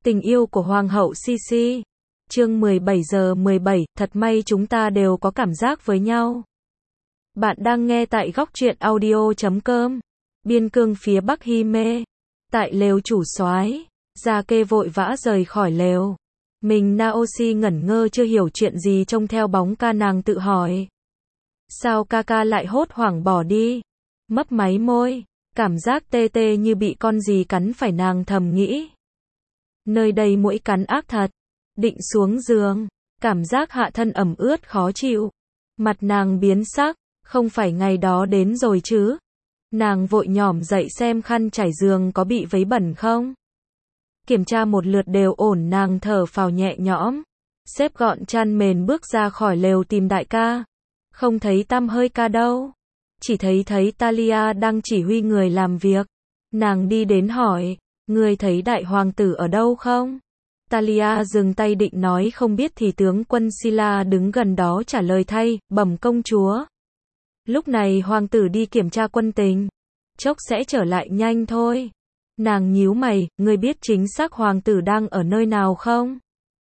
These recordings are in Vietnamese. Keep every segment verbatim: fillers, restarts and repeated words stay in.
Tình yêu của Hoàng hậu Sisi. Chương mười bảy giờ mười bảy, thật may chúng ta đều có cảm giác với nhau. Bạn đang nghe tại góc truyện audio chấm com. Biên cương phía Bắc Hy Mê. Tại lều chủ soái, Gia Kê vội vã rời khỏi lều. Mình Naosi ngẩn ngơ chưa hiểu chuyện gì trông theo bóng ca, nàng tự hỏi. Sao ca ca lại hốt hoảng bỏ đi? Mấp máy môi, cảm giác tê tê như bị con gì cắn phải, nàng thầm nghĩ. Nơi đây muỗi cắn ác thật. Định xuống giường, cảm giác hạ thân ẩm ướt khó chịu. Mặt nàng biến sắc, không phải ngày đó đến rồi chứ? Nàng vội nhỏm dậy xem khăn trải giường có bị vấy bẩn không. Kiểm tra một lượt đều ổn, nàng thở phào nhẹ nhõm. Xếp gọn chăn mền bước ra khỏi lều tìm đại ca. Không thấy tăm hơi ca đâu. Chỉ thấy thấy Talia đang chỉ huy người làm việc. Nàng đi đến hỏi, người thấy đại hoàng tử ở đâu không? Talia dừng tay định nói không biết thì tướng quân Sila đứng gần đó trả lời thay, bẩm công chúa. Lúc này hoàng tử đi kiểm tra quân tình. Chốc sẽ trở lại nhanh thôi. Nàng nhíu mày, người biết chính xác hoàng tử đang ở nơi nào không?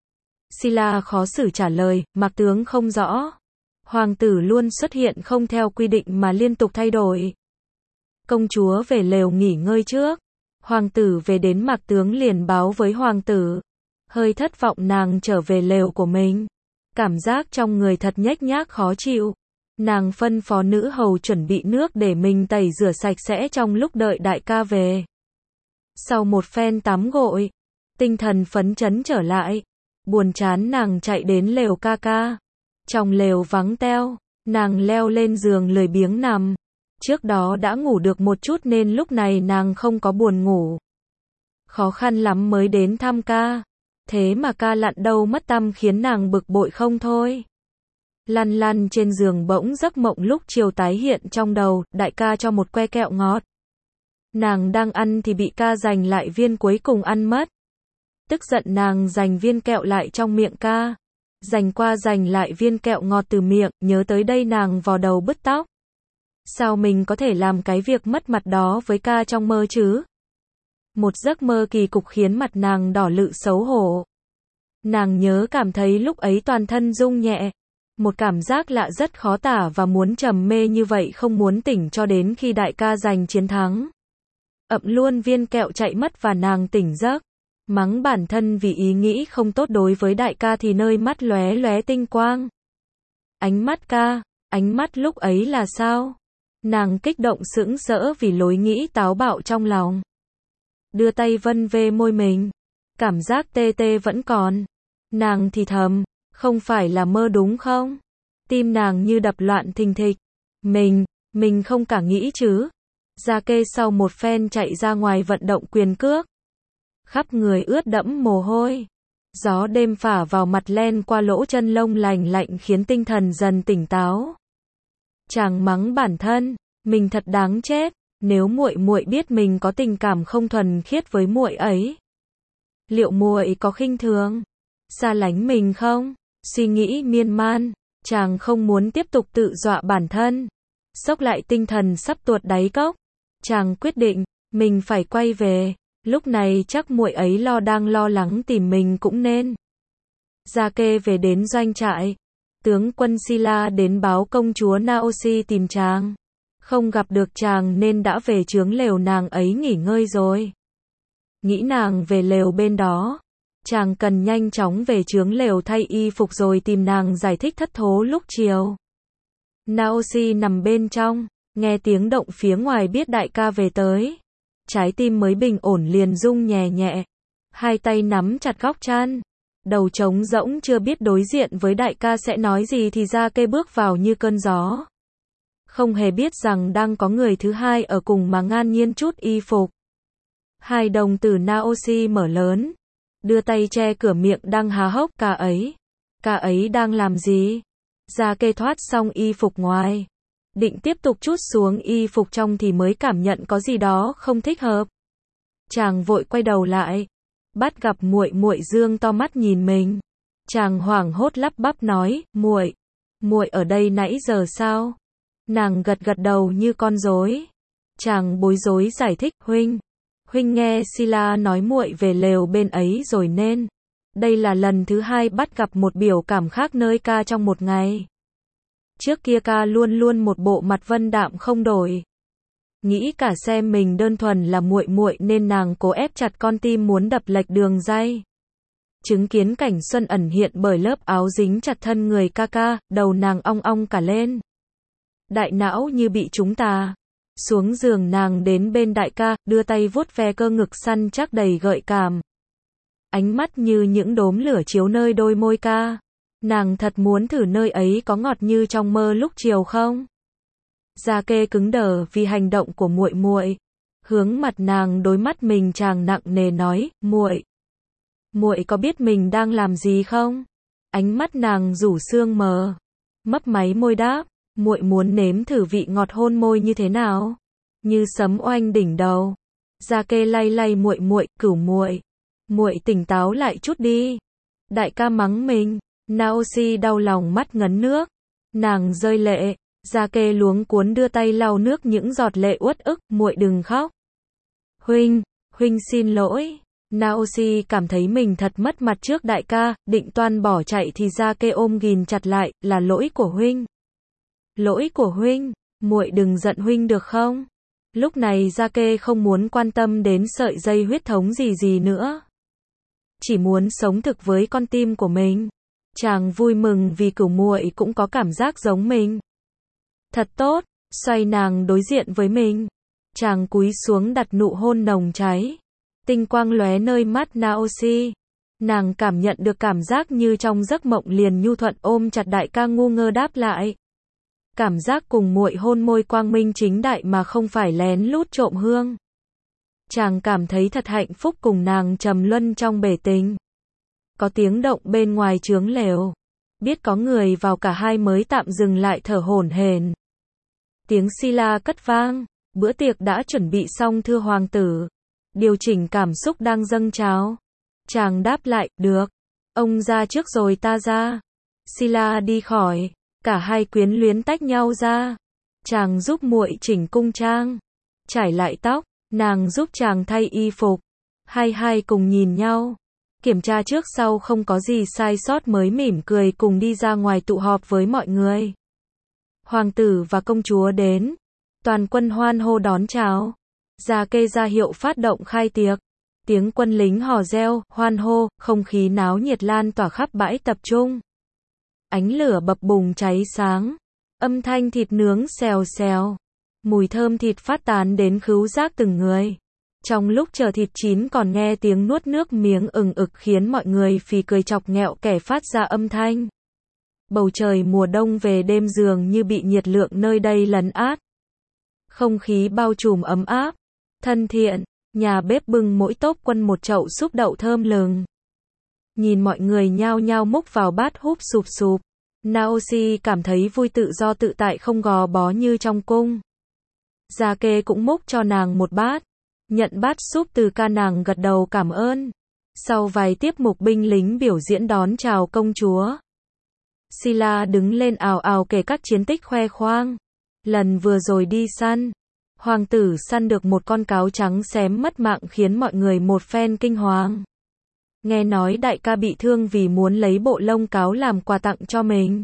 Sila khó xử trả lời, mạc tướng không rõ. Hoàng tử luôn xuất hiện không theo quy định mà liên tục thay đổi. Công chúa về lều nghỉ ngơi trước. Hoàng tử về đến mạc tướng liền báo với hoàng tử. Hơi thất vọng nàng trở về lều của mình. Cảm giác trong người thật nhếch nhác khó chịu. Nàng phân phó nữ hầu chuẩn bị nước để mình tẩy rửa sạch sẽ trong lúc đợi đại ca về. Sau một phen tắm gội, tinh thần phấn chấn trở lại. Buồn chán nàng chạy đến lều ca ca. Trong lều vắng teo, nàng leo lên giường lười biếng nằm. Trước đó đã ngủ được một chút nên lúc này nàng không có buồn ngủ. Khó khăn lắm mới đến thăm ca. Thế mà ca lặn đâu mất tăm khiến nàng bực bội không thôi. Lăn lăn trên giường bỗng giấc mộng lúc chiều tái hiện trong đầu, đại ca cho một que kẹo ngọt. Nàng đang ăn thì bị ca giành lại viên cuối cùng ăn mất. Tức giận nàng giành viên kẹo lại trong miệng ca. Giành qua giành lại viên kẹo ngọt từ miệng, nhớ tới đây nàng vò đầu bứt tóc. Sao mình có thể làm cái việc mất mặt đó với ca trong mơ chứ? Một giấc mơ kỳ cục khiến mặt nàng đỏ lự xấu hổ. Nàng nhớ cảm thấy lúc ấy toàn thân rung nhẹ. Một cảm giác lạ rất khó tả và muốn trầm mê như vậy không muốn tỉnh cho đến khi đại ca giành chiến thắng. Ậm luôn viên kẹo chạy mất và nàng tỉnh giấc. Mắng bản thân vì ý nghĩ không tốt đối với đại ca thì nơi mắt lóe lóe tinh quang. Ánh mắt ca, ánh mắt lúc ấy là sao? Nàng kích động sững sỡ vì lối nghĩ táo bạo trong lòng. Đưa tay vân về môi mình. Cảm giác tê tê vẫn còn. Nàng thì thầm, không phải là mơ đúng không? Tim nàng như đập loạn thình thịch. Mình, mình không cả nghĩ chứ. Gia Kê sau một phen chạy ra ngoài vận động quyền cước. Khắp người ướt đẫm mồ hôi. Gió đêm phả vào mặt len qua lỗ chân lông lành lạnh khiến tinh thần dần tỉnh táo. Chàng mắng bản thân, mình thật đáng chết. Nếu muội muội biết mình có tình cảm không thuần khiết với muội ấy, liệu muội có khinh thường, xa lánh mình không? Suy nghĩ miên man, chàng không muốn tiếp tục tự dọa bản thân. Xốc lại tinh thần sắp tuột đáy cốc, chàng quyết định, mình phải quay về. Lúc này chắc muội ấy lo đang lo lắng tìm mình cũng nên. Gia Kê về đến doanh trại. Tướng quân Sila đến báo công chúa Naosi tìm chàng. Không gặp được chàng nên đã về trướng lều nàng ấy nghỉ ngơi rồi. Nghĩ nàng về lều bên đó. Chàng cần nhanh chóng về trướng lều thay y phục rồi tìm nàng giải thích thất thố lúc chiều. Naosi nằm bên trong, nghe tiếng động phía ngoài biết đại ca về tới. Trái tim mới bình ổn liền rung nhẹ nhẹ. Hai tay nắm chặt góc chăn. Đầu trống rỗng chưa biết đối diện với đại ca sẽ nói gì thì Gia Kê bước vào như cơn gió. Không hề biết rằng đang có người thứ hai ở cùng mà ngang nhiên chút y phục. Hai đồng tử Naosi mở lớn. Đưa tay che cửa miệng đang há hốc, ca ấy. Ca ấy đang làm gì? Gia Kê thoát xong y phục ngoài. Định tiếp tục trút xuống y phục trong thì mới cảm nhận có gì đó không thích hợp. Chàng vội quay đầu lại. Bắt gặp muội muội dương to mắt nhìn mình. Chàng hoảng hốt lắp bắp nói, muội, muội ở đây nãy giờ sao? Nàng gật gật đầu như con rối. Chàng bối rối giải thích, huynh, Huynh nghe Sila nói muội về lều bên ấy rồi nên. Đây là lần thứ hai bắt gặp một biểu cảm khác nơi ca trong một ngày. Trước kia ca luôn luôn một bộ mặt vân đạm không đổi. Nghĩ cả xem mình đơn thuần là muội muội nên nàng cố ép chặt con tim muốn đập lệch đường ray. Chứng kiến cảnh xuân ẩn hiện bởi lớp áo dính chặt thân người ca ca, đầu nàng ong ong cả lên. Đại não như bị trúng tà. Xuống giường nàng đến bên đại ca, đưa tay vuốt ve cơ ngực săn chắc đầy gợi cảm. Ánh mắt như những đốm lửa chiếu nơi đôi môi ca. Nàng thật muốn thử nơi ấy có ngọt như trong mơ lúc chiều không? Da kê cứng đờ vì hành động của muội muội. Hướng mặt nàng đối mắt mình chàng nặng nề nói, muội, muội có biết mình đang làm gì không? Ánh mắt nàng rủ sương mờ, mấp máy môi đáp, muội muốn nếm thử vị ngọt hôn môi như thế nào? Như sấm oanh đỉnh đầu. Da kê lay lay muội muội, cửu muội, muội tỉnh táo lại chút đi. Đại ca mắng mình. Naoshi đau lòng mắt ngấn nước. Nàng rơi lệ. Da kê luống cuốn đưa tay lau nước những giọt lệ uất ức, muội đừng khóc. Huynh, huynh xin lỗi. Naoshi cảm thấy mình thật mất mặt trước đại ca, định toan bỏ chạy thì da kê ôm ghìn chặt lại, là lỗi của huynh. Lỗi của huynh, muội đừng giận huynh được không? Lúc này da kê không muốn quan tâm đến sợi dây huyết thống gì gì nữa. Chỉ muốn sống thực với con tim của mình. Chàng vui mừng vì cửu muội cũng có cảm giác giống mình. Thật tốt, xoay nàng đối diện với mình. Chàng cúi xuống đặt nụ hôn nồng cháy. Tinh quang lóe nơi mắt Naoshi. Nàng cảm nhận được cảm giác như trong giấc mộng liền nhu thuận ôm chặt đại ca ngu ngơ đáp lại. Cảm giác cùng muội hôn môi quang minh chính đại mà không phải lén lút trộm hương. Chàng cảm thấy thật hạnh phúc cùng nàng trầm luân trong bể tình. Có tiếng động bên ngoài trướng lều. Biết có người vào cả hai mới tạm dừng lại thở hổn hển. Tiếng Sila cất vang. Bữa tiệc đã chuẩn bị xong thưa hoàng tử. Điều chỉnh cảm xúc đang dâng trào. Chàng đáp lại, được. Ông ra trước rồi ta ra. Sila đi khỏi. Cả hai quyến luyến tách nhau ra. Chàng giúp muội chỉnh cung trang. Trải lại tóc. Nàng giúp chàng thay y phục. Hai hai cùng nhìn nhau. Kiểm tra trước sau không có gì sai sót mới mỉm cười cùng đi ra ngoài tụ họp với mọi người. Hoàng tử và công chúa đến. Toàn quân hoan hô đón chào. Da kê ra hiệu phát động khai tiệc. Tiếng quân lính hò reo, hoan hô, không khí náo nhiệt lan tỏa khắp bãi tập trung. Ánh lửa bập bùng cháy sáng. Âm thanh thịt nướng xèo xèo. Mùi thơm thịt phát tán đến khứu giác từng người. Trong lúc chờ thịt chín còn nghe tiếng nuốt nước miếng ừng ực khiến mọi người phì cười chọc nghẹo kẻ phát ra âm thanh. Bầu trời mùa đông về đêm dường như bị nhiệt lượng nơi đây lấn át. Không khí bao trùm ấm áp, thân thiện, nhà bếp bưng mỗi tốp quân một chậu súp đậu thơm lừng. Nhìn mọi người nhao nhao múc vào bát húp sụp sụp. Naoshi cảm thấy vui tự do tự tại không gò bó như trong cung. Da kê cũng múc cho nàng một bát. Nhận bát súp từ ca nàng gật đầu cảm ơn. Sau vài tiết mục binh lính biểu diễn đón chào công chúa. Sila đứng lên ào ào kể các chiến tích khoe khoang. Lần vừa rồi đi săn. Hoàng tử săn được một con cáo trắng xém mất mạng khiến mọi người một phen kinh hoàng. Nghe nói đại ca bị thương vì muốn lấy bộ lông cáo làm quà tặng cho mình.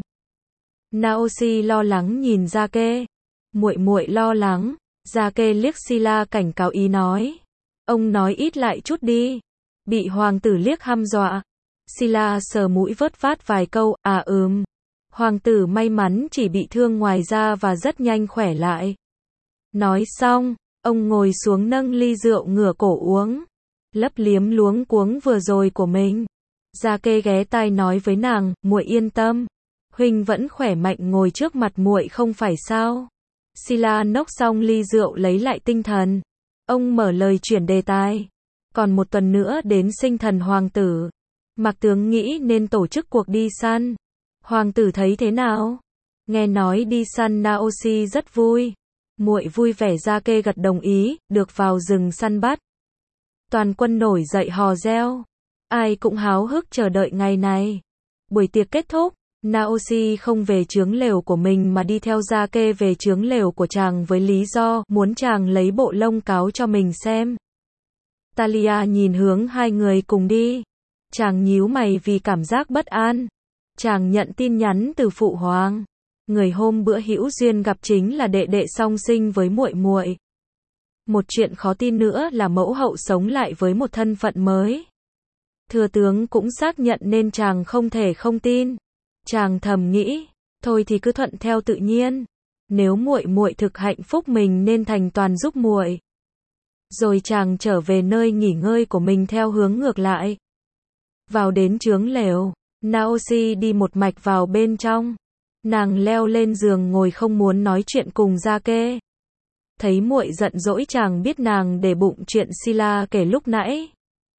Naoshi lo lắng nhìn da kê. Muội muội lo lắng. Da kê liếc Sila cảnh cáo ý nói. Ông nói ít lại chút đi. Bị hoàng tử liếc hăm dọa. Sila sờ mũi vớt vát vài câu, à ừm. Hoàng tử may mắn chỉ bị thương ngoài da và rất nhanh khỏe lại. Nói xong, ông ngồi xuống nâng ly rượu ngửa cổ uống. Lấp liếm luống cuống vừa rồi của mình. Da kê ghé tai nói với nàng, muội yên tâm. Huynh vẫn khỏe mạnh ngồi trước mặt muội không phải sao. Sila nốc xong ly rượu lấy lại tinh thần. Ông mở lời chuyển đề tài. Còn một tuần nữa đến sinh thần hoàng tử. Mạc tướng nghĩ nên tổ chức cuộc đi săn. Hoàng tử thấy thế nào? Nghe nói đi săn Naoshi rất vui. Muội vui vẻ da kê gật đồng ý, được vào rừng săn bắt. Toàn quân nổi dậy hò reo. Ai cũng háo hức chờ đợi ngày này. Buổi tiệc kết thúc. Naoshi không về trướng lều của mình mà đi theo da kê về trướng lều của chàng với lý do muốn chàng lấy bộ lông cáo cho mình xem. Talia nhìn hướng hai người cùng đi. Chàng nhíu mày vì cảm giác bất an. Chàng nhận tin nhắn từ phụ hoàng. Người hôm bữa hữu duyên gặp chính là đệ đệ song sinh với muội muội. Một chuyện khó tin nữa là mẫu hậu sống lại với một thân phận mới. Thừa tướng cũng xác nhận nên chàng không thể không tin. Chàng thầm nghĩ, thôi thì cứ thuận theo tự nhiên. Nếu muội muội thực hạnh phúc mình nên thành toàn giúp muội. Rồi chàng trở về nơi nghỉ ngơi của mình theo hướng ngược lại. Vào đến trướng lều, Naoshi đi một mạch vào bên trong. Nàng leo lên giường ngồi không muốn nói chuyện cùng Gia Kê. Thấy muội giận dỗi chàng biết nàng để bụng chuyện Sila kể lúc nãy.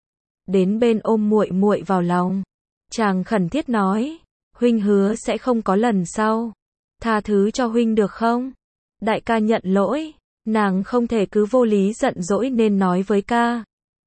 Đến bên ôm muội muội vào lòng. Chàng khẩn thiết nói, huynh hứa sẽ không có lần sau. Tha thứ cho huynh được không? Đại ca nhận lỗi. Nàng không thể cứ vô lý giận dỗi nên nói với ca.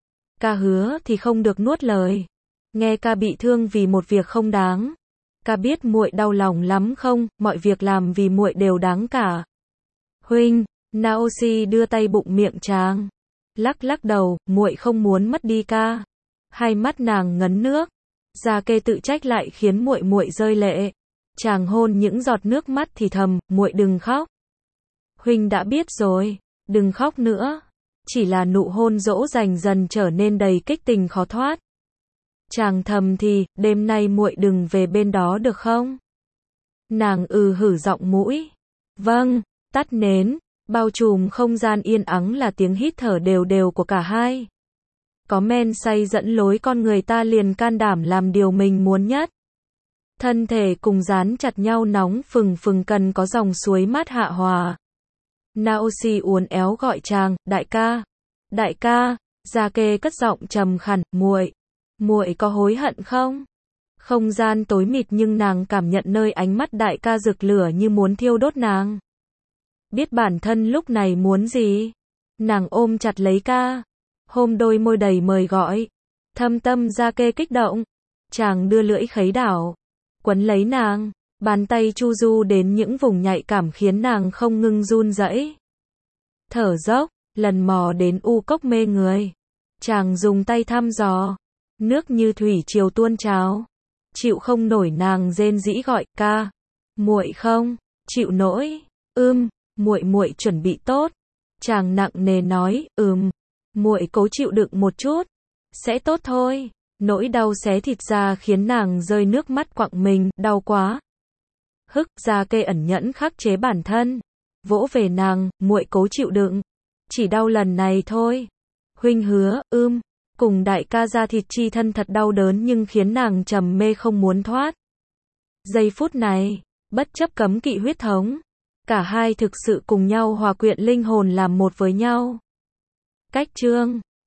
Ca hứa thì không được nuốt lời. Nghe ca bị thương vì một việc không đáng. Ca biết muội đau lòng lắm không, mọi việc làm vì muội đều đáng cả. Huynh, Naoshi đưa tay bụng miệng chàng. Lắc lắc đầu, muội không muốn mất đi ca. Hai mắt nàng ngấn nước. Gia Kê tự trách lại khiến muội muội rơi lệ. Chàng hôn những giọt nước mắt thì thầm, muội đừng khóc. Huynh đã biết rồi, đừng khóc nữa. Chỉ là nụ hôn dỗ dành dần trở nên đầy kích tình khó thoát. Chàng thầm thì, đêm nay muội đừng về bên đó được không? Nàng ừ hử giọng mũi. Vâng, tắt nến, bao trùm không gian yên ắng là tiếng hít thở đều đều của cả hai. Có men say dẫn lối con người ta liền can đảm làm điều mình muốn nhất. Thân thể cùng dán chặt nhau nóng phừng phừng cần có dòng suối mát hạ hòa. Naoshi uốn éo gọi chàng, đại ca. Đại ca, Gia Kê cất giọng trầm khàn, muội. Muội có hối hận không? Không gian tối mịt nhưng nàng cảm nhận nơi ánh mắt đại ca rực lửa như muốn thiêu đốt nàng. Biết bản thân lúc này muốn gì? Nàng ôm chặt lấy ca. Hôn đôi môi đầy mời gọi. Thâm tâm Gia Kê kích động. Chàng đưa lưỡi khấy đảo. Quấn lấy nàng. Bàn tay chu du đến những vùng nhạy cảm khiến nàng không ngưng run rẩy. Thở dốc, lần mò đến u cốc mê người. Chàng dùng tay thăm dò. Nước như thủy triều tuôn trào. Chịu không nổi nàng rên rỉ gọi, ca. Muội không, chịu nổi. Ưm, muội muội chuẩn bị tốt. Chàng nặng nề nói, ừm. Muội cố chịu đựng một chút. Sẽ tốt thôi. Nỗi đau xé thịt ra khiến nàng rơi nước mắt quặn mình, đau quá. Hức, Gia Kê ẩn nhẫn khắc chế bản thân. Vỗ về nàng, muội cố chịu đựng. Chỉ đau lần này thôi. Huynh hứa, ưm. Cùng đại ca ra thịt chi thân thật đau đớn nhưng khiến nàng trầm mê không muốn thoát. Giây phút này, bất chấp cấm kỵ huyết thống, cả hai thực sự cùng nhau hòa quyện linh hồn làm một với nhau. Cách chương